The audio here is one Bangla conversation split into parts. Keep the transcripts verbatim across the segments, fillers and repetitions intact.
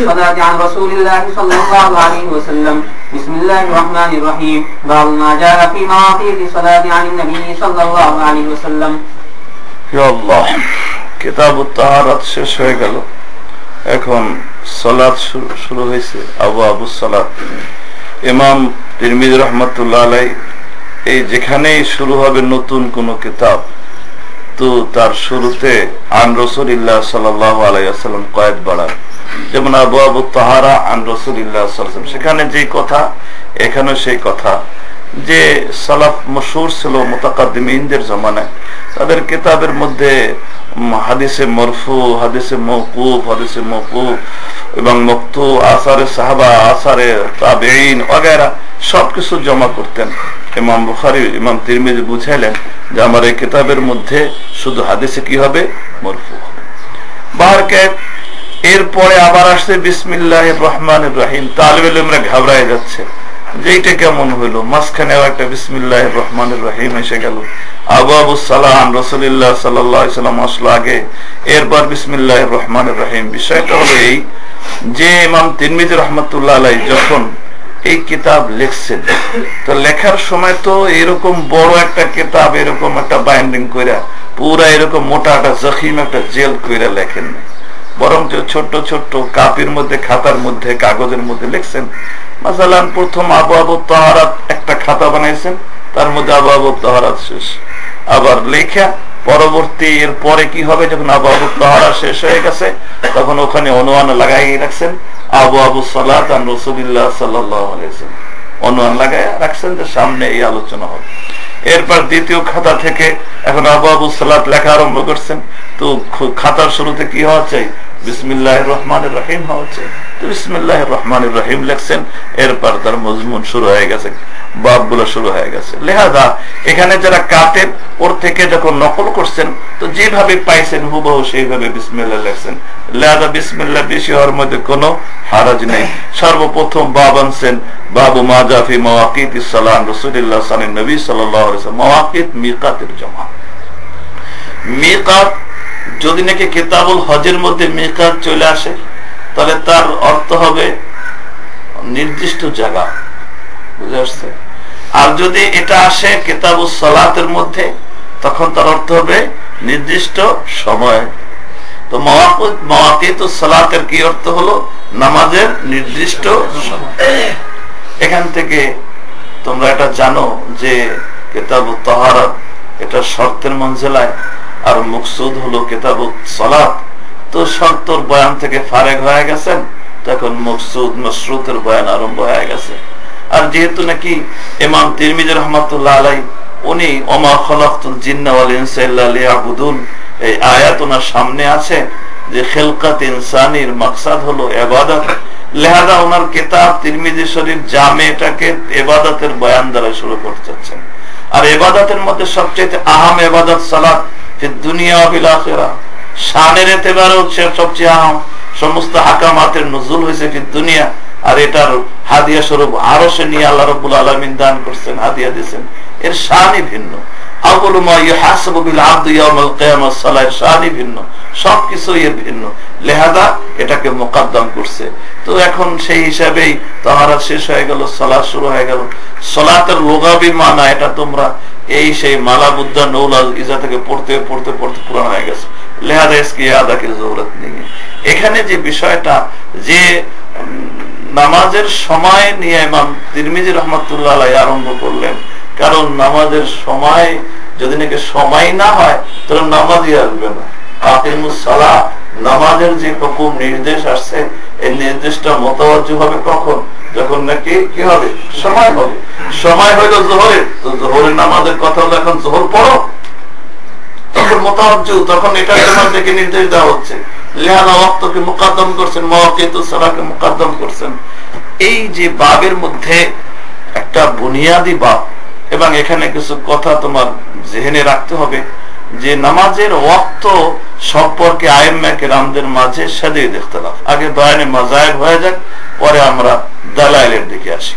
الصلاة عن رسول الله صلى الله عليه وسلم بسم الله الرحمن الرحيم باب ما جاء في مواقيت الصلاة عن النبي صلى الله عليه وسلم يا الله কিতাব তাহারাত শেষ হয়ে গেল এখন সালাত শুরু হয়েছে আবওয়াবুস সালাত ইমাম তিরমিজি রাহমাতুল্লাহ আলাইহি এই যেখানেই শুরু হবে নতুন কোন কিতাব তো তার শুরুতে আন রাসূলুল্লাহ সাল্লাল্লাহু আলাইহি ওয়াসাল্লাম কয়েদ বাড়ায় যেমন আবওয়াবুত তাহারা আন রাসূলুল্লাহ সাল্লাল্লাহু আলাইহি ওয়াসাল্লাম সেখানে যেই কথা এখানে সেই কথা যে সালাফ মশহুর ছিল মুতাকাদ্দিমিনদের জামানায় তাদের কিতাবের মধ্যে হাদিসে মরফু হাদিসে মওকুফ হাদিসে মওকুফ এবং মাকতু আসারে সাহাবা আসারে তাবেঈন वगैरह সবকিছু জমা করতেন ইমাম বুখারী ইমাম তিরমিজি বুঝাইলেন যে আমার এই কিতাবের মধ্যে শুধু হাদিসে কি হবে মরফু হবে বারকে এরপরে আবার আসছে বিসমিল্লাহির রহমানির রহিম তালিবে ইলমরা ঘাবড়ায় যাচ্ছে যে এটা কেমন হলো মাঝখানে একটা বিসমিল্লাহির রহমানির রহিম এসে গেল আবওয়াবুস সালাহ আন রাসূলুল্লাহ সাল্লাল্লাহু আলাইহি ওয়াসাল্লাম আসলো আগে এরপর বিসমিল্লাহির রহমানির রহিম বিষয়টা হলো এই যে ইমাম তিরমিজি রাহমাতুল্লাহ আলাইহি যখন এই কিতাব লিখছেন তো লেখার সময় তো এরকম বড় একটা কিতাব এরকম একটা বাইন্ডিং কইরা পুরো এরকম মোটা একটা জখিম একটা জেল কইরা লেখেন না বরং ছোট ছোট কাপির মধ্যে খাতার মধ্যে কাগজের মধ্যে লিখছেন মাসালান প্রথম আবওয়াবুত তাহারাত একটা খাতা বানাইছেন তার মধ্যে আবওয়াবুত তাহারাত শেষ আবার লেখা পরবর্তী এর পরে কি হবে যখন আবওয়াবুত তাহারাত শেষ হয়ে গেছে তখন ওখানে অনুমান লাগাই রাখছেন আবওয়াবুস সালাত আন রাসূলুল্লাহ সাল্লাল্লাহু আলাইহি ওয়াসাল্লাম অনুমান লাগায় রাখছেন যে সামনে এই আলোচনা হবে এরপর দ্বিতীয় খাতা থেকে এখন আবওয়াবুস সালাত লেখা আরম্ভ করছেন তো খাতার শুরুতে কি হওয়া চাই বিসমিল্লাহির রহমানির রহিম হওয়া চাই তো বিসমিল্লাহির রহমানির রহিম লিখছেন এরপর তার মজমুন শুরু হয়ে গেছে বাবগুলো শুরু হয়ে গেছে লিহাজা এখানে যারা কাতেব ওর থেকে যখন নকল করছেন তো যেভাবে পাইছেন হুবহু সেইভাবে বিসমিল্লাহ লিখছেন লিহাজা বিসমিল্লাহ বেশি হওয়ার মধ্যে কোনো হারাজ নেই সর্বপ্রথম বাব আনছেন বাবু মা জা ফি মাওয়াকিতিস সালাহ রাসূলুল্লাহ সাল্লাল্লাহু নবী সাল্লাল্লাহু আলাইহি ওয়াসাল্লাম মাওয়াকিত মিকাতের জমা মিকাত যদি নাকি কিতাবুল হজের মধ্যে মিকাত চলে আসে তাহলে তার অর্থ হবে নির্দিষ্ট জায়গা বুঝে আসছে আর যদি এটা আসে কিতাবুস সালাতের মধ্যে তখন তার অর্থ হবে নির্দিষ্ট সময় তো মাওয়াকিত মাওয়াকিতুস সালাতের কি অর্থ হলো নামাজের নির্দিষ্ট সময় এখান থেকে তোমরা এটা জানো যে কিতাবুত তাহারাত এটা শর্তের মঞ্জিলায় আর মকসুদ হলো কিতাবুস সালাত তো শর্তর বয়ান থেকে ফারেগ হয়ে গেছেন তখন মকসুদ মাশরুতের বয়ান আরম্ভ হয়ে গেছে আর যেহেতু নাকি ইমাম তিরমিজি রাহমাতুল্লাহ আলাইহি উনি ওমা খালাকতুল জিন্না ওয়াল ইনসা ইল্লা লিয়াবুদুন এই আয়াত ওনার সামনে আছে যে খিলকাত ইনসানির মাকসাদ হলো ইবাদত লিহাজা ওনার কিতাব তিরমিজি শরীফ জামে এটাকে ইবাদতের বয়ান দ্বারা শুরু করতে চাচ্ছেন আর ইবাদতের মধ্যে সবচেয়ে আহম ইবাদত সালাত ফিদ দুনিয়া ওয়া ফিল আখিরাহ শানের এতেবারে হচ্ছে সবচেয়ে আহম সমস্ত আহকামাতের নুজুল হয়েছে ফিদ দুনিয়া আর এটার হাদিয়া স্বরূপ আরশে নিয়ে আল্লাহ রাব্বুল আলামিন দান করেছেন হাদিয়া দিয়েছেন এর শানই ভিন্ন আউয়ালু মা ইউহাসাবু বিল আবদি ইয়াউমাল কিয়ামাহ সালাতের শানই ভিন্ন সবকিছু এর ভিন্ন লিহাজা এটাকে মুকদ্দম করছে তো এখন সেই হিসাবেই তাহারা শেষ হয়ে গেল সালাত শুরু হয়ে গেল সালাতের লুগাবি মানা এটা তোমরা এই সেই মালাবুদ্দা নৌলাল ইজা থেকে পড়তে পড়তে পড়তে পুরান হয়ে গেছে লিহাজা इसकी यादा की जरूरत नहीं है এখানে যে বিষয়টা যে নামাজের সময় নিয়ে ইমাম তিরমিজি রাহমাতুল্লাহ আলাইহি আরম্ভ করলেন কারণ নামাজের সময় যদি নাকি সময় না হয় তাহলে নামাজই আসবে না আকিমুস সালাহ নামাজের যে হুকুম নির্দেশ আসছে এই নির্দেশটা মোতাওয়াজ্জু হবে কখন যখন নাকি কি হবে সময় হবে সময় হলো যোহরের তো যোহরের নামাজের কথা হলো এখন যোহর পড়ো তখন মোতাওয়াজ্জু তখন এটা তোমার থেকে নির্দেশ দেওয়া হচ্ছে লিহাজা ওয়াক্তকে মুকদ্দম করছেন মাওয়াকিতুস সালাহকে মুকদ্দম করছেন এই যে বাবের মধ্যে একটা বুনিয়াদি বাব এবং এখানে কিছু কথা তোমার জেহেনে রাখতে হবে যে নামাজের ওয়াক্ত সম্পর্কে আইম্মা কেরামদের মাঝে শাদীদ ইখতিলাফ আগে বয়ানে মাযাহিব হয়ে যাক পরে আমরা দালাইলের দিকে আসি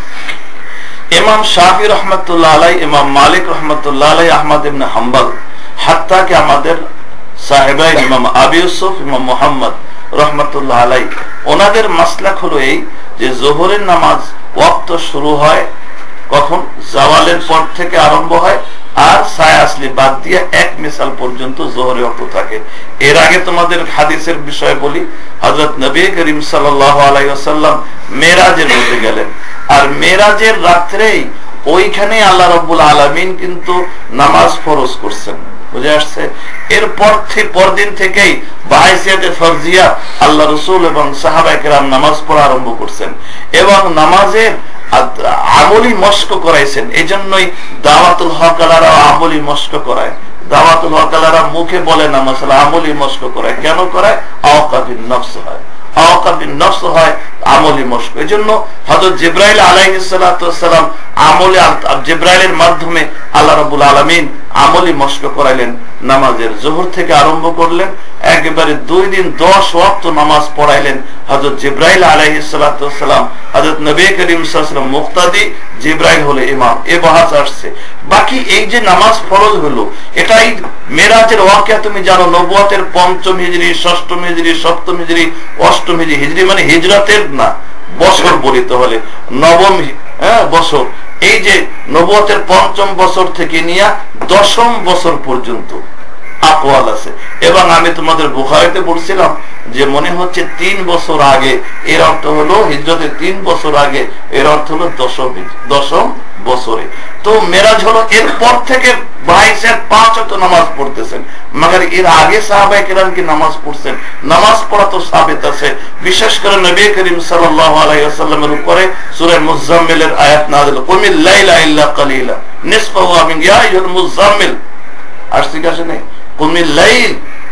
ইমাম শাফি রাহমাতুল্লাহ আলাইহি ইমাম মালিক রাহমাতুল্লাহ আলাইহি আহমদ ইবনে হাম্বল হাত্তা কি আমাদের সাহেবাই ইমাম আবু ইউসুফ ইমাম মুহাম্মদ রাহমাতুল্লাহ আলাইহি ওনাদের মাসলাক হলো এই যে জোহরের নামাজ ওয়াক্ত শুরু হয় কখন, জাওয়ালের পর থেকে আরম্ভ হয়, আর ছায়া আসলি বাদ দিয়ে এক মিসাল পর্যন্ত জোহরে ওয়াক্ত থাকে। এর আগে তোমাদের হাদিসের বিষয় বলি, হযরত নবী করিম সাল্লাল্লাহু আলাইহি ওয়াসাল্লাম মেরাজের মধ্যে গেলেন, আর মেরাজের রাত্রেই ওইখানে আল্লাহ রাব্বুল আলামিন কিন্তু নামাজ ফরজ করছেন, বুঝে আসছে। এরপর পরদিন থেকেই বাহাইসিয়াতে ফরজিয়া আল্লাহ রাসূল এবং সাহাবায়ে কেরাম নামাজ পড়া আরম্ভ করছেন এবং নামাজের আমলি মশক করাইছেন। এই জন্যই দাওয়াতুল হক আলারা আমলি মশক করায়, দাওয়াতুল হক আলারা মুখে বলে না, মাসালা আমলি মশক করায়। কেন করায়? আওকাবিন নফস হয়, আওকাবিন নফস হয় আমলি মশক। এই জন্য হযরত জিবরাইল আলাইহিস সালাতু ওয়াস সালাম আমলি জিবরাইলের মাধ্যমে আল্লাহ রাব্বুল আলামিন আমলি মশক করাইলেন। নামাজের জোহর থেকে আরম্ভ করলেন, একেবারে দুই দিন দশ ওয়াক্ত নামাজ পড়াইলেন হযরত জিবরাইল আলাইহিস সালাতু ওয়াস সালাম। হযরত নবী করিম সাল্লাল্লাহু আলাইহি ওয়াসাল্লাম মুক্তাদি, জিবরাইল হলো ইমাম। এই বাহাস আসছে। বাকি এই যে নামাজ ফরজ হলো, এটাই মেরাজের ওয়াকিয়া তুমি জানো, নবুয়তের পঞ্চম হিজরি, ষষ্ঠম হিজরি, সপ্তম হিজরি, অষ্টম হিজরি। হিজরি মানে হিজরতের না, বছর বলিতে হলে নবম হ্যাঁ বছর। এই যে নবুয়তের পঞ্চম বছর থেকে নিয়ে দশম বছর পর্যন্ত আকওয়াল আছে। এবং আমি তোমাদের বুখারীতে পড়ছিলাম যে মনে হচ্ছে তিন বছর আগে, এর অর্থ হলো হিজরতের তিন বছর আগে, এর অর্থ হলো দশম দশম বছরে। তো মেরাজ হলো এরপর থেকে বাইশের পাঁচ ওয়াক্ত নামাজ পড়তেছেন, মগর এর আগে সাহাবায়ে কেরাম কি নামাজ পড়ছেন? নামাজ পড়া তো সাবিত আছে। বিশেষ করে নবী করিম সাল্লাল্লাহু আলাইহি ওয়াসাল্লামের উপরে সূরা মুজাম্মিলের আয়াত নাযিল, কুমিল লাইলা ইল্লা কালিলা নিসফাহু আও ইয়া আইয়ুল মুজাম্মিল। আসছে কি আসে নাই? কুমিল লাইল।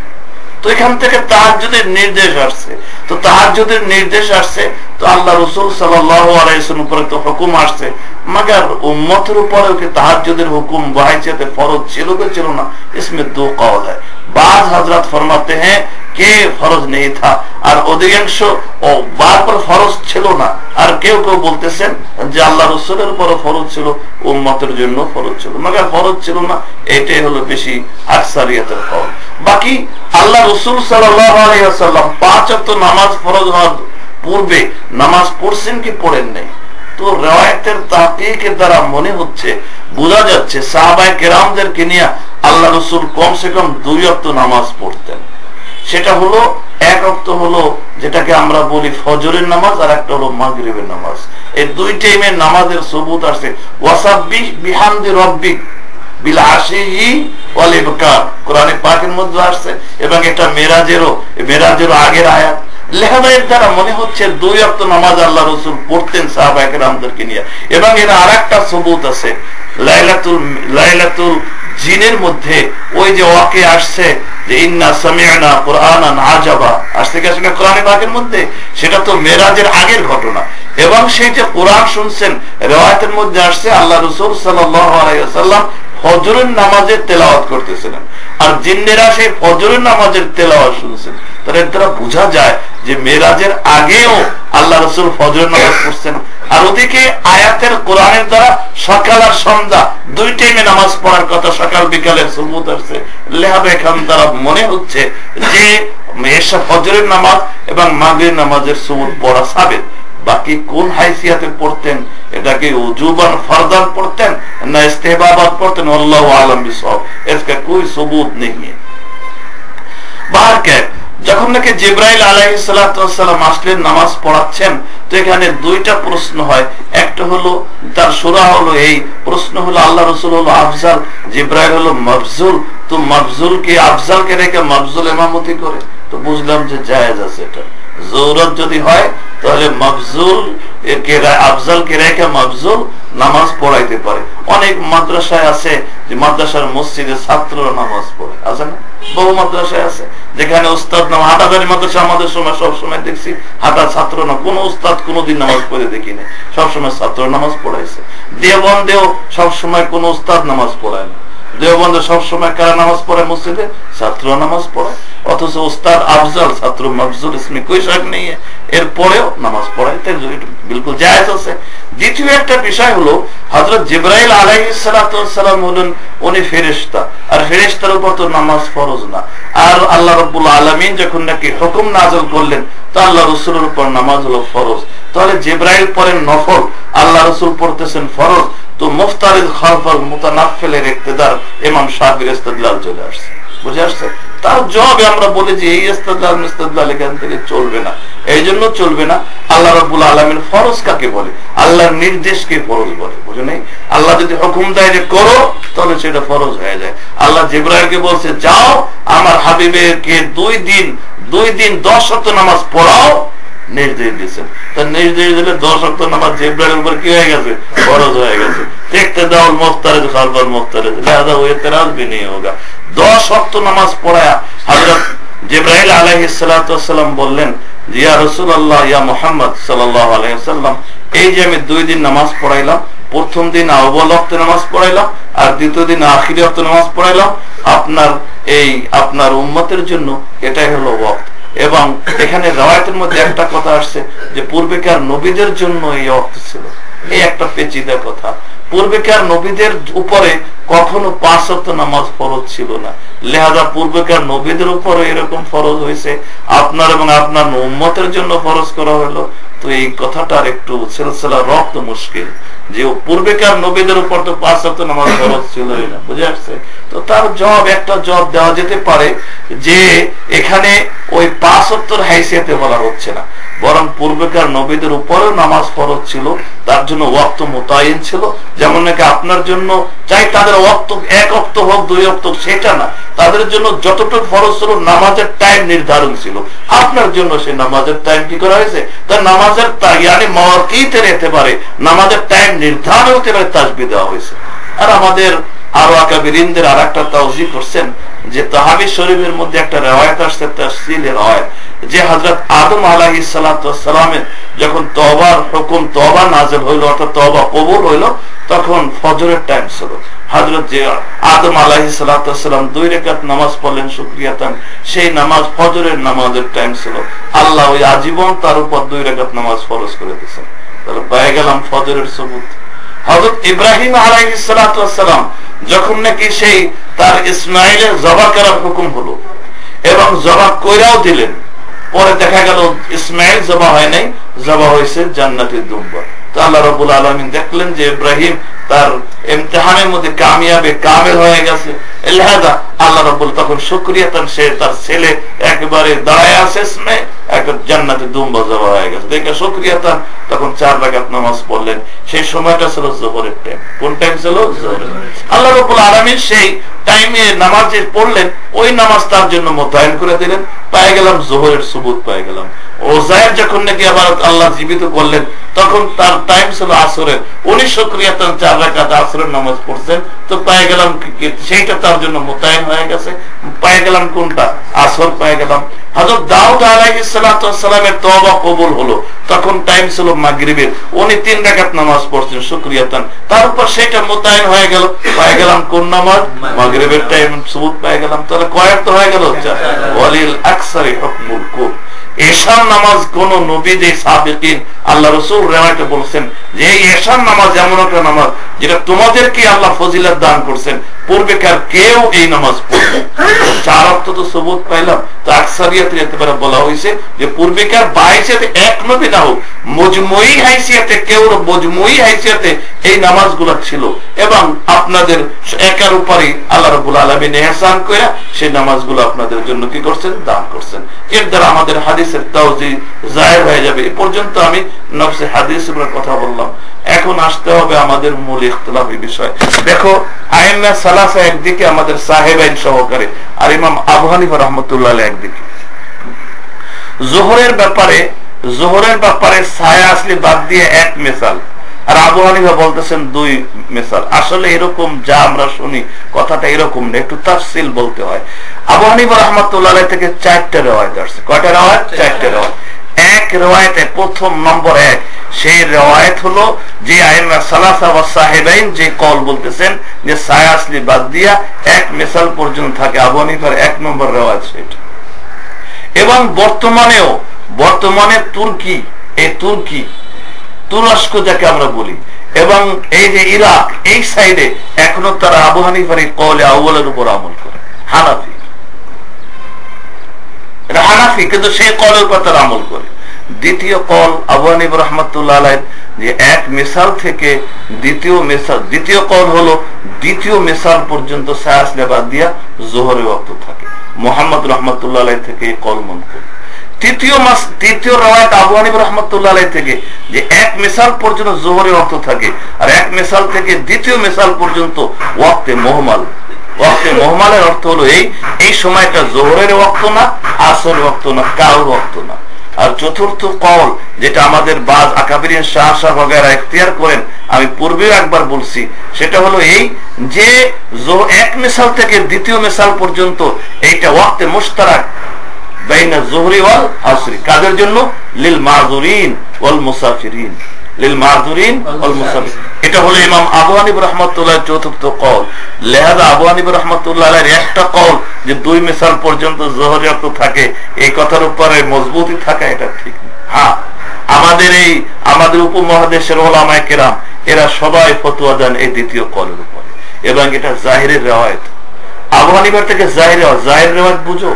তো এখান থেকে তাহাজ্জুদের নির্দেশ আসছে। তো তাহাজ্জুদের নির্দেশ আসছে, তো আল্লাহ রাসূল সাল্লাল্লাহু আলাইহি ওয়াসাল্লামের উপরে তো হুকুম আসছে, মগর উম্মতের উপরে কি তাহাজ্জুদের হুকুম বাহিয়াতে ফরজ ছিল কি ছিল না? इसमें दो कौल है। बाज हजरत फरमाते हैं कि फरज नहीं था, और अधिकांश ও বারবার ফরজ ছিল না, আর কেউ কেউ বলতেছেন যে আল্লাহ রাসূলের উপর ফরজ ছিল, উম্মতের জন্য ফরজ ছিল, মগর ফরজ ছিল না। এটাই হলো বেশি আকসারিয়াতের কওল। বাকি আল্লাহ রাসূল সাল্লাল্লাহু আলাইহি ওয়াসাল্লাম পাঁচ ওয়াক্ত নামাজ ফরজ হওয়ার পূর্বে নামাজ পড়ছেন কি পড়েন নাই? তো রিওয়ায়াতের তাহকিকের দ্বারা মনে হচ্ছে, বোঝা যাচ্ছে সাহাবায়ে কেরামদেরকে নিয়ে আল্লাহ রাসূল কমসে কম দুই ওয়াক্ত নামাজ পড়তেন। সেটা হলো এক ওয়াক্ত হলো যেটাকে আমরা বলি ফজরের নামাজ, আর একটা হলো মাগরিবের নামাজ। এই দুই টাইমের নামাজের সবুত আছে। ওয়াসাব্বিহ বিহামদি রাব্বিক বিল আশিয়ি ওয়াল ইবকার, কোরআনে পাকের মধ্যে আসছে, এবং এটা মেরাজেরও মেরাজেরও আগের আয়াত। লেহাদের দ্বারা মনে হচ্ছে দুই ওয়াক্ত নামাজ আল্লাহ রাসূল পড়তেন সাহাবায়ে কেরামদেরকে নিয়ে। এবং এর আরেকটা সবুত আছে, লাইলাতুল লাইলাতুল জিনের মধ্যে ওই যে ওয়াকে আসছে যে ইন্না সামি'না কুরআনান আজাবা, আসছে কি আসে না কোরআনে পাকের মধ্যে? সেটা তো মেরাজের আগের ঘটনা। এবং সেই যে কোরআন শুনছেন, রিওয়ায়াতের মধ্যে আসছে আল্লাহ রাসূল সাল্লাল্লাহু আলাইহি ওয়াসাল্লাম ফজরের নামাজের তেলাওয়াত করতেছিলেন, আর জিন্নেরা সেই ফজরের নামাজের তেলাওয়াত শুনছেন। তাহলে এর দ্বারা বোঝা যায় যে মেরাজের আগেও আল্লাহ রাসূল ফজরের নামাজ পড়ছেন। আর ওদিকে আয়াতের কোরআনের দ্বারা সকাল আর সন্ধ্যা দুই টাইমে নামাজ পড়ার কথা, সকাল বিকালের সুবুত আসছে। লেহাবে এখান দ্বারা মনে হচ্ছে যে এসা ফজরের নামাজ এবং মাগরিবের নামাজের সুবুত পড়া সাবিত। বাকি কোন হাইসিয়াতে পড়তেন, এটাকে উজুবান ফরদান পড়তেন না ইস্তেহবাবাত পড়তেন, আল্লাহু আলম বিসওয়াব, इसका कोई सबूत नहीं है। बाहर के যখন নাকি জিবরাইল আলাইহিস সালাতু ওয়াস সালাম আসলেন নামাজ পড়াচ্ছেন, তো এখানে দুইটা প্রশ্ন হয়। একটা হলো তার সূরা হলো এই প্রশ্ন হলো আল্লাহ রাসূল হলো আফজাল, জিবরাইল হলো মাফজুল, তো মাফজুল কে আফজাল কে রেখে মাফজুল ইমামতি করে। তো বুঝলাম যে জায়েজ আছে, এটা জরুরত যদি হয় তাহলে মাফজুল কে আফজাল কে রেখে মাফজুল নামাজ পড়াইতে পারে। অনেক মাদ্রাসায় আছে যে মাদ্রাসার মসজিদে ছাত্ররা নামাজ পড়ে, আছে না? বহু মাদ্রাসায় আছে যেখানে উস্তাদ নামাজ, হাটাদারি মাদ্রাসা আমাদের সময় সব সময় দেখছি হাটা ছাত্র না, কোন উস্তাদ কোনদিন নামাজ পড়ে দেখিনি, সবসময় ছাত্র নামাজ পড়াইছে। দেওবন্দেও সবসময় কোন উস্তাদ নামাজ পড়ায় না, দেওবন্দে সবসময় কারা নামাজ পড়ে মসজিদে? ছাত্র নামাজ পড়ে। অথচ উস্তাদ আফজাল, ছাত্র মাফজুল, ইসমে কোই শক নেই। এরপরেও নামাজ পড়ায়, তাই বিলকুল জায়েজ আছে। দ্বিতীয় একটা বিষয় হলো হযরত জিবরাইল আলাইহিস সালাতু ওয়াস সালাম হলেন উনি ফেরেশতা, আর ফেরেশতার উপর তো নামাজ ফরজ না। আর আল্লাহ রাব্বুল আলামিন যখন নাকি হুকুম নাযিল করলেন তো আল্লাহ রসুলের উপর নামাজ হলো ফরজ। তাহলে জিবরাইল পড়েন নফল, আল্লাহ রসুল পড়তেছেন ফরজ, তো মুফতারিদ খালফাল মুতানাফিলের ইক্তেদার ইমাম শাফিঈর ইস্তেদলাল চলে আসছে। বুঝে আসছে? তার জবাবে আমরা বলি যে এই ইস্তেদলাল মুস্তেদলাল এখান থেকে চলবে না। এই জন্য চলবে না, আল্লাহ রাব্বুল আলামিন ফরজ কাকে বলে, আল্লাহর নির্দেশকে ফরজ বলে। বুঝো নাই? আল্লাহ যদি হুকুম দেয় যে করো, তাহলে সেটা ফরজ হয়ে যায়। আল্লাহ জিবরাইলকে বলছে যাও আমার হাবিবকে দুই দিন দুই দিন দশ ওয়াক্ত নামাজ পড়াও, নির্দেশ দিয়েছেন। তার নির্দেশ দিলে দশ ওয়াক্ত নামাজ জিবরাইলের উপর কি হয়ে গেছে? ফরজ হয়ে গেছে। দেখতে দাও মুফতারিদ খালফাল মুফতারিদ লিহাযা ওয়া ইতরাজ भी नहीं होगा। দশ ওয়াক্ত নামাজ পড়ায়া হযরত জিবরাইল আলাইহিস সালাতু ওয়াস সালাম বললেন, ইয়া রাসূলুল্লাহ ইয়া মুহাম্মদ সাল্লাল্লাহু আলাইহি ওয়াসাল্লাম, এই যে আমি দুই দিন নামাজ পড়াইলাম, প্রথম দিন আউয়াল ওয়াক্তে নামাজ পড়াইলাম আর দ্বিতীয় দিন আখিরি ওয়াক্তে নামাজ পড়াইলাম, আপনার এই আপনার উম্মতের জন্য এটাই হলো ওয়াক্ত। এবং এখানে রওয়ায়াতের মধ্যে একটা কথা আসছে যে পূর্বেকার নবীদের জন্য এই ওয়াক্ত ছিল। এই একটা পেচিদা কথা। পূর্বেকার নবীদের উপরে কখনো পাঁচ ওয়াক্ত নামাজ ফরজ ছিল না, লিহাযা পূর্বেকার নবীদের উপরে এরকম ফরজ হয়েছে, আপনার এবং আপনার উম্মতের জন্য ফরজ করা হলো। তো এই কথাটার একটু সিলসিলা রপ্ত মুশকিল, যে পূর্বেকার নবীদের উপর তো পাঁচ ওয়াক্ত নামাজ ফরজ ছিলই না। বুঝে আসছে? তো তার জবাব একটা জবাব দেওয়া যেতে পারে যে এখানে ওই পাঁচ ওয়াক্তের হাইসিয়াতে বলা হচ্ছে না, বরং পূর্বেকার নবীদের উপরেও নামাজ ফরজ ছিল, তার জন্য ওয়াক্ত মোতায়েন ছিল। যেমন নাকি আপনার জন্য চাই তাদের ওয়াক্ত এক ওয়াক্ত হোক দুই ওয়াক্ত সেটা না, তাদের জন্য যতটুকু ফরজ ছিল নামাজের টাইম নির্ধারণ ছিল। আপনার জন্য সেই নামাজের টাইম কি করা হয়েছে? তার নামাজের ইয়ানি মাওয়াকিতে রেতে পারে, নামাজের টাইম নির্ধারণ হতে পারে, তাসবিহ দেওয়া হয়েছে। আর আমাদের আরো আকাবিরিনদের আর একটা তাওজি করছেন যে তাহাবি শরীফের মধ্যে একটা রিওয়ায়াত আসছে, তাফসীলের রিওয়ায়াত, যে হযরত আদম আলাইহিস সালাতু ওয়াস সালামের যখন তওবার হুকুম তওবা নাযিল হইল, অর্থাৎ তওবা কবুল হইল, তখন ফজরের টাইম ছিল। হযরত যে আদম আলাইহিস সালাতু ওয়াস সালাম দুই রাকাত নামাজ পড়লেন শুকরিয়াতান, সেই নামাজ ফজরের নামাজের টাইম ছিল। আল্লাহ ওই আজীবন তার উপর দুই রাকাত নামাজ ফরজ করে দিয়েছেন। তাহলে পেয়ে গেলাম ফজরের সুবুত। হযরত ইব্রাহিম আলাইহিস সালাতু ওয়াস সালাম যখন নাকি সেই তার ইসমাইলের জবাহ করার হুকুম হলো এবং জবাহ কইরাও দিলেন, পরে দেখা গেল ইসমাইল জবাহ হয় নাই, জবাহ হয়েছে জান্নাতি দুম্বা। তো আল্লাহ রাব্বুল আলামিন দেখলেন যে ইব্রাহিম তার ইমতিহানের মধ্যে কামিয়াবে কামেল হয়ে গেছে, লিহাযা আল্লাহ রাব্বুল তখন শুকরিয়াতান সে তার ছেলে একেবারে দাঁড়ায় আছে, ইসমাইল একটা জান্নাতি দুম্বা জবাহ হয়ে গেছে, দেখে শুকরিয়াতান তখন চার রাকাত নামাজ পড়লেন। সেই সময়টা ছিল যোহরের টাইম। কোন টাইম ছিল? যোহরের। আল্লাহ রাব্বুল আলামিন সেই টাইমে নামাজ পড়লেন, ওই নামাজ তার জন্য মোতায়েন করে দিলেন, পেয়ে গেলাম যোহরের সুবুত পেয়ে গেলাম। ওজায়ের যখন নাকি আবার আল্লাহ জীবিত করলেন, তখন তার টাইম ছিল আসরের, উনি শুকরিয়াতান চার রাকাত আসরের নামাজ পড়ছেন, তো পেয়ে গেলাম সেইটা তার জন্য মোতায়েন হয়ে গেছে। পেয়ে গেলাম কোনটা? আসর পেয়ে গেলাম। হযরত দাউদ আলাইহিস সালাতু ওয়াস সালামের তওবা কবুল হলো, তখন টাইম ছিল মাগরিবের, উনি তিন রাকাত নামাজ পড়ছেন শুকরিয়াতান, তার উপর সেটা মোতায়েন হয়ে গেল, পেয়ে গেলাম কোন নামাজ? মাগরিবের টাইম সুবুত পেয়ে গেলাম। তাহলে কয়েক তো হয়ে গেল, ওয়ালিল আকসারি হুকমুল কুল। এশার নামাজ কোন নবী যে সাবিকিন আল্লাহ রাসূল রিওয়ায়াতে বলেছেন যে এই এশার নামাজ এমন একটা নামাজ যেটা তোমাদেরকে আল্লাহ ফজিলত দান করেছেন, পূর্বেকার কেউ এই নামাজ পড়ে। চার ওয়াক্ত তো সুবুত পাইলাম, তো আকসারিয়াতের এতবারে বলা হয়েছে যে পূর্বেকার বাইশাতে এক নবী না হোক, মজমুই হাইসিয়াতে কেউ মজমুই হাইসিয়াতে এই নামাজগুলো ছিল, এবং আপনাদের একার উপরে আল্লাহ রাব্বুল আলামিন ইহসান করে সেই নামাজগুলো আপনাদের জন্য কি করছেন? দান করছেন। এর দ্বারা আমাদের হাদিসের তাওজি জাহির হয়ে যাবে। এ পর্যন্ত আমি নফসে হাদিসের কথা বললাম। এখন আসতে হবে আমাদের মূল ইখতিলাফি বিষয়। দেখো, আইম্মা সালাসা একদিকে, আমাদের সাহেবাইন সহকারে, আর ইমাম আবু হানিফা রাহমাতুল্লাহ আলাইহি একদিকে। যোহরের ব্যাপারে যোহরের ব্যাপারে ছায়া আসলে বাদ দিয়ে এক মিসাল, আর আবু হানিফা বলতেছেন দুই মিসাল। আসলে এরকম যা আমরা শুনি কথাটা এরকম না, একটু তাফসীল বলতে হয়। আবু হানিফা রাহমাতুল্লাহ আলাইহি থেকে চারটা রিওয়ায়াত আছে। কয়টা রিওয়ায়াত? চারটা রিওয়ায়াত। এক রিওয়ায়াতে প্রথম নম্বর এক, সেই রিওয়ায়াত হলো যে আইম্মা সালাসা ওয়া সাহিবাইন যে কল বলতেছেন যে ছায়া আসলে বাদ দিয়া এক মিসাল পর্যন্ত থাকে, আবু হানিফার এক নম্বর রিওয়ায়াত সেটা। এবং বর্তমানেও বর্তমানে তুর্কি, এই তুর্কি তুরস্ক যাকে আমরা বলি, এবং এই যে ইরাক, এই সাইডে এখনো তারা আবু হানিফার এই কওলে আউয়ালের উপর আমল করে, হানাফি। এটা হানাফি, কিন্তু সেই কলের উপর তারা আমল করে। দ্বিতীয় কল আবু হানিফা রাহমাতুল্লাহ আলাইহি যে এক মিসাল থেকে দ্বিতীয় মিসাল, দ্বিতীয় কল হলো দ্বিতীয় মিসাল পর্যন্ত সায়াস বাদ দিয়া জোহরের ওয়াক্ত থাকে। মুহাম্মদ রাহমাতুল্লাহ আলাইহি থেকে এই কল মনকুল। তৃতীয় মাস তৃতীয় রাওয়ায়াত আবু হানিফা রাহমাতুল্লাহ আলাইহি থেকে যে এক মিসাল পর্যন্ত জোহরের ওয়াক্ত থাকে, আর এক মিসাল থেকে দ্বিতীয় মিসাল পর্যন্ত ওয়াক্তে মুহমাল। ওয়াক্তে মুহমালের অর্থ হলো এই এই সময়টা জোহরের ওয়াক্ত না, আসরের ওয়াক্ত না, কারোর ওয়াক্ত না। আর চতুর্থ কল যেটা আমাদের বাজ আকাবিরিন শাহ শাহ বগেরা ইখতিয়ার করেন, আমি পূর্বেও একবার বলছি, সেটা হলো এই যে এক মিসাল থেকে দ্বিতীয় মিসাল পর্যন্ত এইটা ওয়াক্তে মুশতারাক বাইনা যুহরি ওয়াল আসরি। কাদের জন্য? লিল মাযুরিন ওয়াল মুসাফিরিন, লিল মাযুরিন ওয়াল মুসাফিরিন। এটা হলো ইমাম আবু হানিফা রাহমাতুল্লাহ চতুর্থ কল। লিহাযা আবু হানিফা রাহমাতুল্লাহ আলাইহির একটা কল যে দুই মিসাল পর্যন্ত যোহরের ওয়াক্ত থাকে, এই কথার উপরে মজবুতি থাকা এটা ঠিক না। হ্যাঁ, আমাদের এই আমাদের উপমহাদেশের উলামায়ে কেরাম এরা সবাই ফতোয়া দেন এই দ্বিতীয় কলের উপরে, এবং এটা জাহিরের রিওয়ায়াত। আবু হানিফার থেকে জাহির জাহির রিওয়ায়াত বুঝো,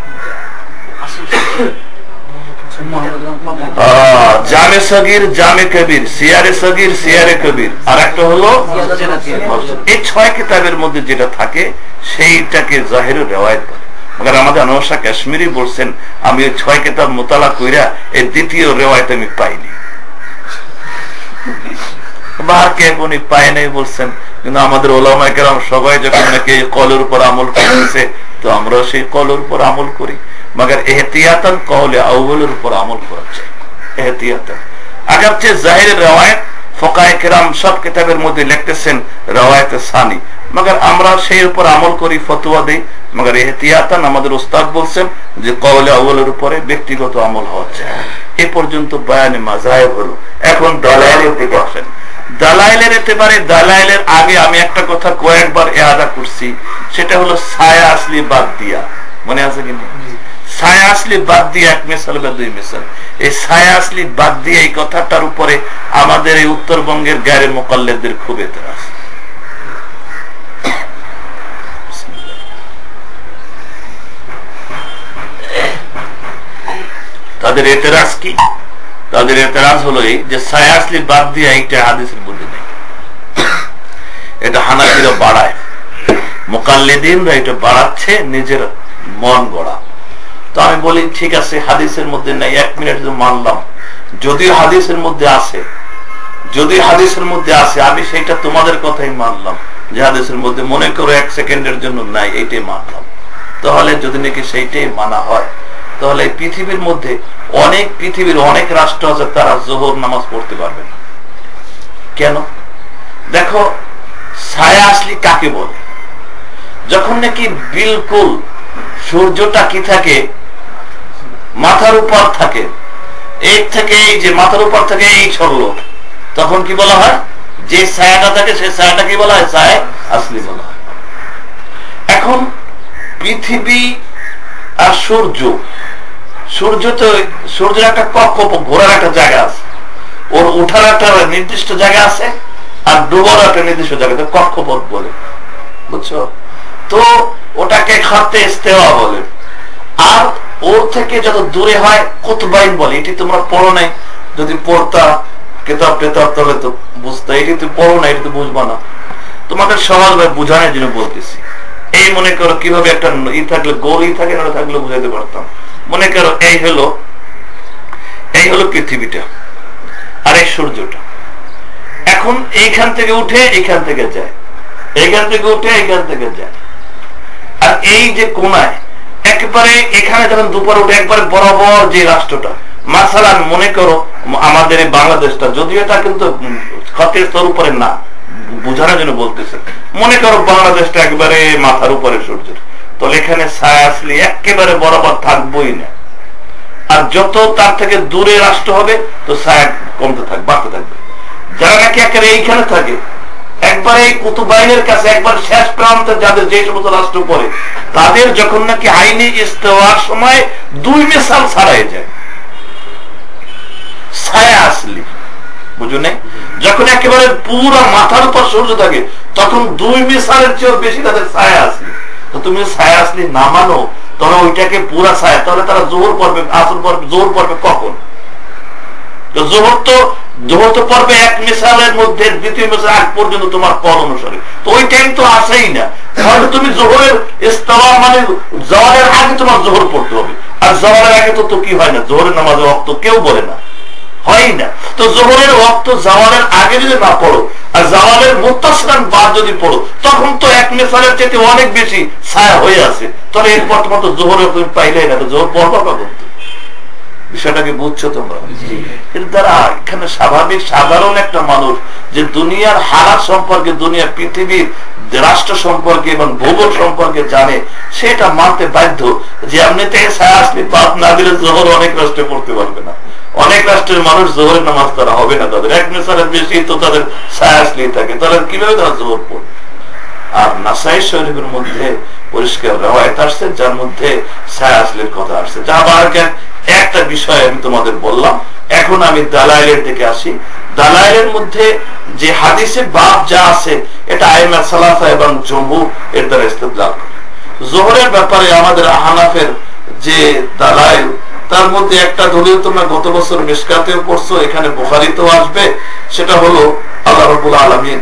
জামে সগীর জামে কবির, সিয়ারে সগীর সিয়ারে কবির, আর একটা হলো এই ছয় কিতাবের মধ্যে যেটা থাকে সেইটাকে জাহিরের রিওয়ায়াত বলে। মगर আমাদের আনোয়ার শাহ কাশ্মীরি বলছেন আমি ওই ছয় কিতাব মোতালা কইরা এই দ্বিতীয় রিওয়ায়াত আমি পাইনি, বা কে কোন পায় নাই বলছেন। কিন্তু আমাদের ওলামায়ে কেরাম সবাই যখন নাকি এই কলের উপর আমল করতেছে, তো আমরা সেই কলের উপর আমল করি, मगर एहतियातन कौल अव्वलेर ऊपर अमल करा चाहिए, एहतियातन। अगरचे जाहिर रिवायत फकाहे किराम सब किताबेर मধ্যে লিখতেছেন रिवायत सानी, मगर আমরা সেই উপর আমল করি, ফতোয়া দেই, मगर एहतियातन আমাদের উস্তাদ বলেন যে কওল আউয়ালের উপরে ব্যক্তিগত আমল হওয়া চাই। এই পর্যন্ত বয়ানে মাযাহিব হলো। এখন দালাইলের দিকে আসেন। দালাইলের এতেবারে দালাইলের আগে আমি একটা কথা কয়েকবার ইআদা করছি, সেটা হলো ছায়া আসলি বাদ দিয়া, মনে আছে কি না? ছায়া আসলি বাদ দিয়ে এক মিসাল বা দুই মিসাল, এই ছায়া আসলি বাদ দিয়ে এই কথাটার উপরে আমাদের এই উত্তরবঙ্গের গায়রে মুকাল্লিদদের খুব এতরাজ। তাদের এতরাজ কি? তাদের এতরাজ হলো এই যে ছায়া আসলি বাদ দিয়ে এইটা হাদিসের মধ্যে নেই, এটা হানাফিরা বাড়ায়, মুকাল্লিদিনরা এটা বাড়াচ্ছে নিজের মন গড়া। তো আমি বলি ঠিক আছে, হাদিসের মধ্যে নাই, এক মিনিট মানলাম, যদি হাদিসের মধ্যে আছে, যদি হাদিসের মধ্যে আছে আমি সেইটা তোমাদের কথাই মানলাম যে হাদিসের মধ্যে, মনে করো এক সেকেন্ডের জন্য নাই, এইটাই মানলাম। তাহলে যদি নাকি সেইটাই মানা হয়, তাহলে পৃথিবীর মধ্যে অনেক পৃথিবীর অনেক রাষ্ট্র আছে তারা জোহর নামাজ পড়তে পারবে না। কেন? দেখো ছায়া আসলি কাকে বলে? যখন নাকি বিলকুল সূর্যটা কি থাকে, মাথার উপর থাকে, এই থেকে এই যে মাথার উপর থেকে এই ছড়লো, তখন কি বলা হয়? যে ছায়াটা থাকে সেই ছায়াটা কি বলা হয়? ছায়া আসলি বলা হয়। এখন পৃথিবী আর সূর্য, সূর্য তো সূর্যের একটা কক্ষ ঘোরার একটা জায়গা আছে, ওর ওঠার একটা নির্দিষ্ট জায়গা আছে, আর ডুবার একটা নির্দিষ্ট জায়গা, কক্ষপথ বলে, বুঝছো? তো ওটাকে খাতে ইস্তেওয়া বলে। আর ওর থেকে যত দূরে হয় কুতবাইন বলে। এটি তোমরা পড়ো নাই, যদি পড়তা কিতাব টেতাব তাহলে তো বুঝতে, এটি তো পড়ো না, এটি তো বুঝবা না। তোমাদের সহজভাবে বোঝানোর জন্য বলতেছি। এই মনে করো কিভাবে একটা ই থাকলে গোল ই থাকে, না থাকলে বুঝাইতে পারতাম। মনে করো এই হলো এই হলো পৃথিবীটা আর এই সূর্যটা। এখন এইখান থেকে উঠে এইখান থেকে যায়, এইখান থেকে উঠে এইখান থেকে যায়, আর এই যে কোনায় একবারে এখানে যখন দুপুরে উঠে একবারে বরাবর যে রাষ্ট্রটা, মাসালান মনে করো আমাদের এই বাংলাদেশটা, যদিও এটা কিন্তু খাতের স্তর উপরে না, বোঝানোর জন্য বলতেছে, মনে করো বাংলাদেশটা একবারে মাথার উপরে সূর্যের, তাহলে এখানে ছায়া আসলে একেবারে বরাবর থাকবোই না। আর যত তার থেকে দূরে রাষ্ট্র হবে তো ছায়া কমতে থাকবে, বাড়তে থাকবে। যারা নাকি একেবারে এইখানে থাকে, একবার এই কুতুবাইনের কাছে, একবার শেষ প্রান্তে যাদের যে সমস্ত রাষ্ট্র পড়ে, তাদের যখন নাকি আইনি ইস্তেওয়ার সময় দুই মিসাল ছাড়াই যায় ছায়া আসলি, বুঝো না? যখন একেবারে পুরো মাথার উপর সূর্য থাকে তখন দুই মিসালের চেয়েও বেশি তাদের ছায়া আসলি। তো তুমি ছায়া আসলি না মানো, তবে ওইটাকে পুরা ছায়া, তাহলে তারা জোহর পড়বে, আসর পড়বে, জোহর পড়বে কখন? জোহর তো জোহর তো পড়বে এক মিসালের মধ্যে দ্বিতীয় মিসাল আগ পর্যন্ত তোমার পর অনুসারে, তো ওই টাইম তো আসেই না। তাহলে তুমি জোহরের ইস্তাওয়া মানে জওয়ালের আগে তোমার জোহর পড়তে হবে, আর জওয়ালের আগে তো কি হয় না, জোহরের নামাজের ওয়াক্ত কেউ বলে না, হয় না। তো জোহরের ওয়াক্ত জাওয়ালের আগে যদি না পড়ো আর জাওয়ালের মুত্তাসিলান বাদ যদি পড়ো, তখন তো এক মিসালের চাইতে অনেক বেশি ছায়া হয়ে আছে, তাহলে এরপর তোমার তো জোহরের তুমি পাইলেই না, তো জোহর পড়বা কখন? বিষয়টাকে বুঝছো তোমরা? এর দ্বারা এখানে স্বাভাবিক সাধারণ একটা মানুষ যে দুনিয়ার হালাত সম্পর্কে, দুনিয়ার পৃথিবীর রাষ্ট্র সম্পর্কে এবং ভূগোল সম্পর্কে জানে, সেটা মানতে বাধ্য যে এমনিতে ছায়া আসলে পাপ না দিলে জোহর অনেক রাষ্ট্রে পড়তে পারবে না। অনেক রাষ্ট্রের মানুষ জোহরের নামাজ তারা হবে না, তাদের এক মিসালের বেশি তো তাদের ছায়া আসলেই থাকে, তাহলে কিভাবে তারা জোহর পড়বে? আর নাসাই শরীফের মধ্যে পরিষ্কার রওয়ায়াত আসছে যার মধ্যে ছায়া আসলের কথা আসছে। যা বারকার একটা বিষয় আমি তোমাদের বললাম। এখন আমি দালাইলের দিকে আসি। দালাইলের মধ্যে যে হাদিসে বাব যা আছে এটা আইমা সালাফা এবং জমহু এর দ্বারা ইস্তেদলাল করে। জোহরের ব্যাপারে আমাদের হানাফের যে দালাইল, তার মধ্যে একটা দলিল তোমরা গত বছর মিশকাতেও পড়ছো, এখানে বুখারীতেও আসবে, সেটা হলো আল্লাহ রাব্বুল আলামিন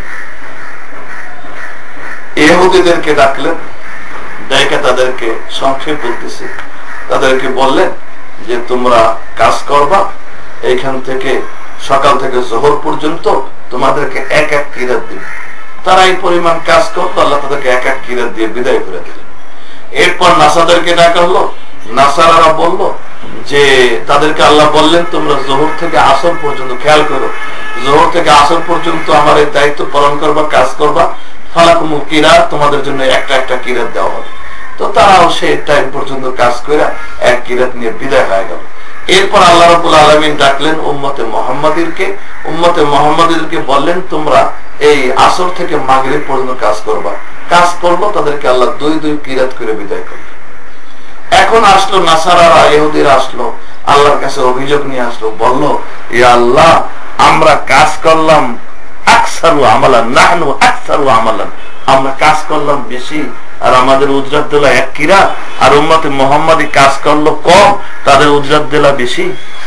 ইহুদিদেরকে ডাকলেন, ডেকে তাদেরকে সংক্ষেপ বলতেছে, তাদেরকে বললেন যে তোমরা কাজ করবা, এইখান থেকে সকাল থেকে জোহর পর্যন্ত তোমাদেরকে এক এক কিরাত দিবে। তারা এই পরিমাণ কাজ করতো, আল্লাহ তাদেরকে এক এক কিরাত দিয়ে বিদায় করে দিলেন। এরপর নাসাদেরকে ডাকা হলো, নাসারারা বলল যে তাদেরকে আল্লাহ বললেন তোমরা জোহর থেকে আসর পর্যন্ত, খেয়াল করো, জোহর থেকে আসর পর্যন্ত আমার এই দায়িত্ব পালন করবা, কাজ করবা, ফালাকুমু কিরাত, তোমাদের জন্য একটা একটা কিরাত দেওয়া হবে। তো তারাও সেই টাইম পর্যন্ত কাজ করে এক কিরাত নিয়ে বিদায় হয়ে গেল। এরপর আল্লাহ রাব্বুল আলামিন ডাকলেন উম্মতে মুহাম্মাদীরকে, উম্মতে মুহাম্মাদীরকে বললেন তোমরা এই আসর থেকে মাগরিব পর্যন্ত কাজ করবা। কাজ করলো, তাদেরকে আল্লাহ দুই দুই কিরাত করে বিদায় করল। এখন আসলো নাসারারা, ইহুদিরা আসলো, আল্লাহর কাছে অভিযোগ নিয়ে আসলো, বলল ইয়া আল্লাহ আমরা কাজ করলাম আকসারু আমালান, নাহনু আকসারু আমালান, আমরা কাজ করলাম বেশি আর আমাদের উজরাত দিলা এক কিরাত, আর উম্মতে মুহাম্মাদী কাজ করলো কম, তাদের উজরাত দিলা বেশি।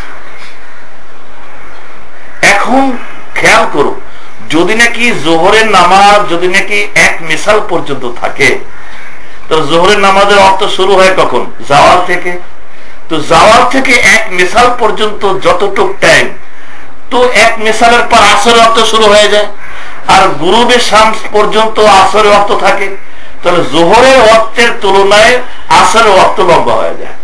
এখন খেয়াল করো, যদি নাকি জোহরের নামাজ যদি নাকি এক মিসাল পর্যন্ত থাকে, তো জোহরের নামাজের অর্থ শুরু হয় কখন? জাওয়াল থেকে। তো জাওয়াল থেকে এক মিসাল পর্যন্ত যতটুক টাইম, তো এক মিসালের পর আসরের অর্থ শুরু হয়ে যায়, আর গুরুবে শামস পর্যন্ত আসরের অর্থ থাকে, তাহলে জোহরের অর্থের তুলনায় আসরের অর্থ লম্বা হয়ে যায়।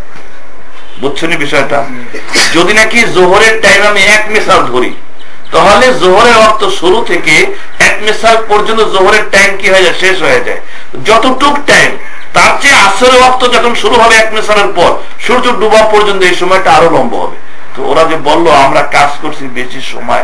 বুঝছেন বিষয়টা? যদি নাকি জোহরের টাইম আমি এক মিসাল ধরি, তাহলে জোহরের অর্থ শুরু থেকে এক মিসাল পর্যন্ত জোহরের টাইম কি হয়ে যায়? শেষ হয়ে যায়। যতটুক টাইম, তার চেয়ে আসরের অর্থ যখন শুরু হবে এক মিসালের পর, সূর্য ডুবা পর্যন্ত এই সময়টা আরো লম্বা হবে। তো ওরা যে বললো আমরা কাজ করছি বেশি সময়,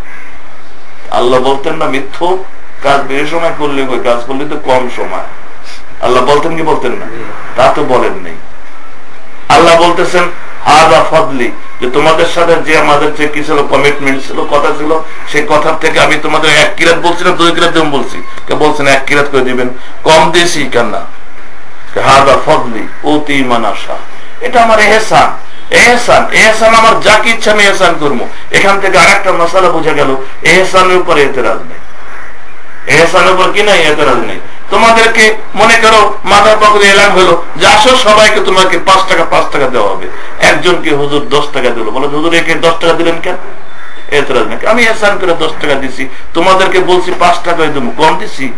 আল্লাহ বলতেন না মিথ্যু, কাজ বেশি সময় করলে ওই কাজ করলে তো কম সময়। আল্লাহ বলতেন কি বলতেন না? তা তো বলেন নেই। আল্লাহ বলতেছেন হাযা ফাদলি, যে তোমাদের সাথে যে আমাদের যে কি ছিল, কমিটমেন্ট ছিল, কথা ছিল, সেই কথার থেকে আমি তোমাদের এক কিরাত বলছিলাম, দুই কিরাত দেব বলছি, কে বলছেন এক কিরাত করে দিবেন, কম দিয়েছি কেন না? হাযা ফাদলি উতি মান আশা, এটা আমার ইহসান। এহসান এহসান আমার যাকে ইচ্ছা আমি এহসান করবো। এখান থেকে আরেকটা মশালা বোঝা গেল, এহসানের উপর এতেরাজ নেই। এহসানের উপর কি নাই? এতেরাজ নেই। তোমাদেরকে মনে করো মাথার পক্ষে এলান হলো যে আসো সবাইকে তোমাকে পাঁচ টাকা পাঁচ টাকা দেওয়া হবে, একজনকে হুজুর দশ টাকা দিল, বলো হুজুর একে দশ টাকা দিলেন কেন? এতেরাজ নেই। আমি এহসান করে দশ টাকা দিছি, তোমাদেরকে বলছি পাঁচ টাকায় দেবো, কম দিছি?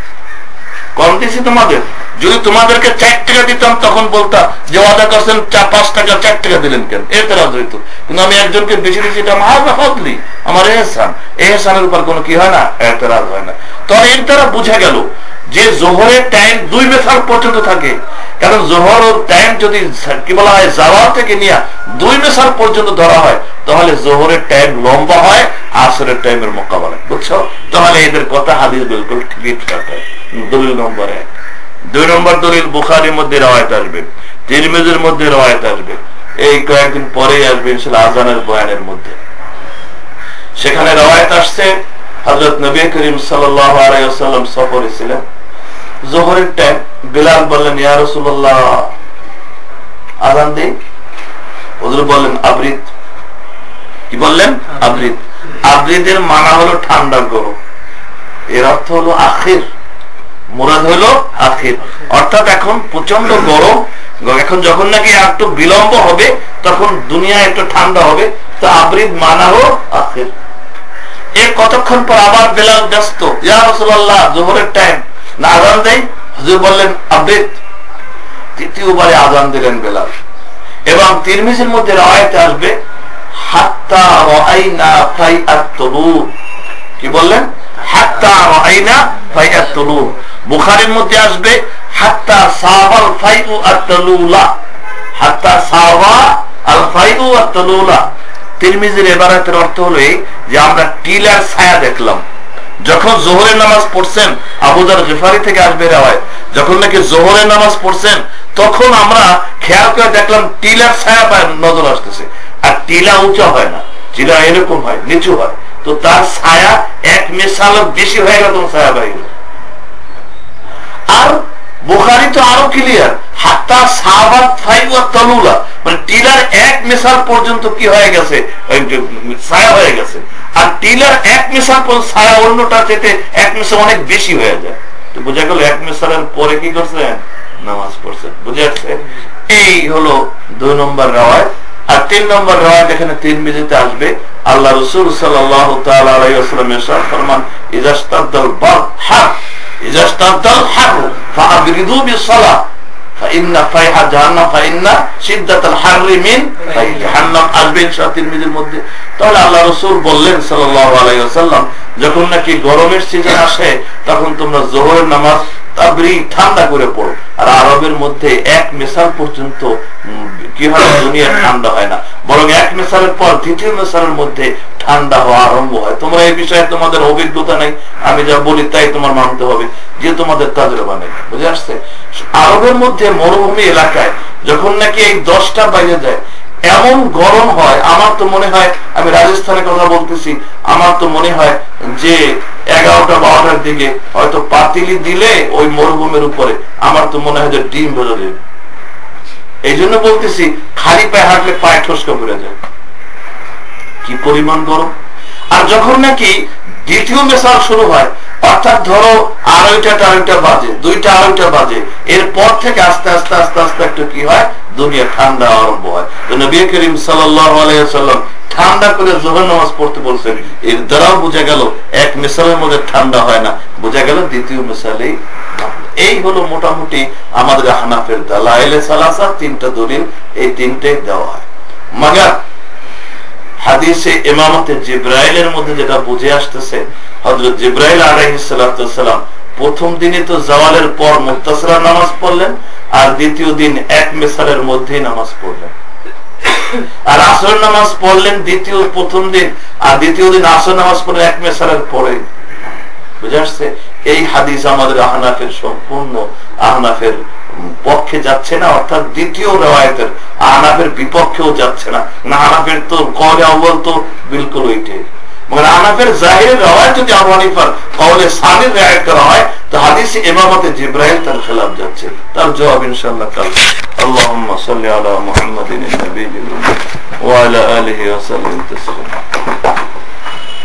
কম দিছি তোমাদের? যদি তোমাদেরকে চার টাকা দিতাম তখন বলতাম যে ওয়াদা করছেন চার পাঁচ টাকা, চার টাকা দিলেন কেন? এতেরাজ হইতো। কিন্তু আমি একজনকে বেশি দিচ্ছি, এটা আমার ফাদলি, আমার এহসান। এহসানের উপর কোনো কি হয় না? এতেরাজ হয় না। তবে এর দ্বারা বোঝা গেল যে জোহরের টাইম দুই মিসাল পর্যন্ত থাকে। কারণ জোহরের টাইম যদি কি বলা হয় জাওয়াল থেকে নিয়ে দুই মিসাল পর্যন্ত ধরা হয়, তাহলে জোহরের টাইম লম্বা হয় আসরের টাইমের মোকাবেলায়। বুঝছো? তাহলে এদের কথা হাদিস বিলকুল ঠিক থাকে। দলিল নম্বর এক। দুই নম্বর দলিল বুখারীর মধ্যে রওয়ায়াত আসবে, তিরমিজির মধ্যে রওয়ায়াত আসবে, এই কয়েকদিন পরে আসবে ইনশাআল্লাহ আযানের বয়ানের মধ্যে। সেখানে রওয়ায়াত আসছে হযরত নবী করিম সাল্লাল্লাহু আলাইহি ওয়াসাল্লাম সফরে ছিলেন, জোহরের টাইম বিলাল বললেন ইয়া রাসূলুল্লাহ আযান দেই। হুজুর বললেন আবরিদ। কি বললেন? আবরিদ। আবরিদের মানা হলো ঠান্ডা গরম, এর অর্থ হলো আখির, মুরাদ হলো আখির, অর্থাৎ এখন প্রচন্ড গরম, এখন যখন নাকি একটু বিলম্ব হবে তখন দুনিয়া একটু ঠান্ডা হবে, তো আবরিদ মানা হলো আখির। এর কতক্ষণ পর আবার বেলাল ব্যস্ত, ইয়া রাসূলুল্লাহ যোহরের টাইম, না আযান দেই? হুজুর বললেন আবরিদ। তৃতীয়বারে আযান দিলেন বেলাল। এবং তিরমিজির মধ্যে রওয়ায়াতে আসবে হাত্তা রাআইনা ফাইআত তুলু। কি বললেন? হাত্তা রাআইনা ফাইআত তুলু। বুখারীর মধ্যে আসবে হাত্তা সাবাল ফাইউ আত-তুলুলা, হাত্তা সাবা আল ফাইউ আত-তুলুলা। তিরমিজির ইবারাতের অর্থ হলো এই যে আমরা টিলার ছায়া দেখলাম। যখন যোহরের নামাজ পড়ছেন, আবু যার গিফারি থেকে আসবে রাওয়ায়াত, যখন নাকি যোহরের নামাজ পড়ছেন তখন আমরা খেয়াল করে দেখলাম টিলার ছায়া পায় নজর আসতেছে। আর টিলা উঁচা হয় না, টিলা এরকম হয়, নিচু হয়, তো তার ছায়া এক মিসাল বেশি হয়ে গেল, ছায়া পাই গেল। আর বুখারী তো আরো ক্লিয়ার, হাত্তা সাবাত ফাইওয়া তালুলা, মানে টিলার এক মিসাল পর্যন্ত কি হয়ে গেছে, ছায়া হয়ে গেছে। আর টিলার এক মিসাল পর্যন্ত ছায়া অন্যটা যেতে এক মিসাল অনেক বেশি হয়ে যায়। তো বোঝা গেল এক মিসালের পরে কি করছেন? নামাজ পড়ছেন। বুঝে আসছে? এই হলো দুই নম্বর রাওয়ায়াত। আর তিন নম্বর রাওয়ায়াত এখানে তিরমিজিতে আসবে, আল্লাহ রাসূল সাল্লাল্লাহু তাআলা আলাইহি ওয়াসাল্লাম ইরশাদ ফরমান ইজাস্তাদাল বারহা ইজাস্তাদাল হার ফাআবরিদু বিসসালাহ ফাইন্না ফাইহা জাহান্নাম ফাইন্না শিদ্দাতাল হাররি মিন ফাইহি জাহান্নাম। আসবে ইনশাআল্লাহ তিরমিজির মধ্যে। তাহলে আল্লাহ রাসূল বললেন সাল্লাল্লাহু আলাইহি ওয়াসাল্লাম যখন নাকি গরমের সিজন আসে তখন তোমরা যোহরের নামাজ তাবরি ঠান্ডা করে পড়ো। আর আরবের মধ্যে এক মিসাল পর্যন্ত কি হয়, দুনিয়া ঠান্ডা হয় না, বরং এক মিসালের পর দ্বিতীয় মিসালের মধ্যে ঠান্ডা হওয়া আরম্ভ হয়। তোমরা এই বিষয়ে তোমাদের অভিজ্ঞতা নেই, আমি যা বলি তাই তোমার মানতে হবে, যে তোমাদের তাজরবা নেই। বুঝে আসছে? আরবের মধ্যে মরুভূমি এলাকায় যখন নাকি এই দশটা বাইরে যায় এমন গরম হয়, আমার তো মনে হয়, আমি রাজস্থানের কথা বলতেছি, আমার তো মনে হয় যে এগারোটা বারোটার দিকে হয়তো পাতিলি দিলে ওই মরুভূমির উপরে আমার তো মনে হয় যে ডিম ভেজে দেবে। এই জন্য বলতেছি খালি পায়ে হাঁটলে পায়ে ঠসকা পড়ে যায়, কি পরিমাণ গরম। আর যখন নাকি দ্বিতীয় মেসাল শুরু হয়, অর্থাৎ ধরো আড়াইটা আড়াইটা বাজে, দুইটা আড়াইটা বাজে, এরপর থেকে আস্তে আস্তে আস্তে আস্তে একটু কি হয়, দুনিয়া ঠান্ডা আরম্ভ হয়। তো নবী করিম সাল্লাল্লাহু আলাইহি ওয়াসাল্লাম ঠান্ডা করে যোহর নামাজ পড়তে বলছেন। এর দ্বারাও বোঝা গেল এক মিসালের মধ্যে ঠান্ডা হয় না, বোঝা গেল দ্বিতীয় মিসালেই। এই হলো মোটামুটি আমাদের হানাফের দালাইলে সালাসা, তিনটা দলিল, এই তিনটাই দেওয়া হয়। মাগার হাদিসে ইমামতে জিবরাইলের মধ্যে যেটা বুঝে আসতেছে, হযরত জিবরাইল আলাইহিস সালাতু ওয়াসসালাম প্রথম দিনে তো জাওয়ালের পর মুত্তাসিরা নামাজ পড়লেন, আর দ্বিতীয় দিন এক মিসালের মধ্যে নামাজ পড়লেন। আর আসর নামাজ পড়লেন দ্বিতীয় প্রথম দিন, আর দ্বিতীয় দিন আসর নামাজ পড়লেন এক মিসালের পরে। বুঝে আসছে? এই হাদিস আমাদের আহনাফের সম্পূর্ণ আহনাফের পক্ষে যাচ্ছে না, অর্থাৎ দ্বিতীয় রিওয়ায়াতের আহনাফের বিপক্ষেও যাচ্ছে না। না, আহনাফের তো কওলে আউয়াল তো বিলকুল ওইটাই, মানে আহনাফের জাহিরের রিওয়ায়াত যদি আবু হানিফার কওলে সানির রিওয়ায়াত করা হয় তো হাদিসে ইমামতে জিবরাইল তার খেলাফ যাচ্ছে। তার জবাব ইনশাআল্লাহ কাল। আল্লাহুম্মা সাল্লি আলা মুহাম্মাদিন নবিয়্যিল ওয়া আলা আলিহি ওয়া সাল্লিম তাসলিমা।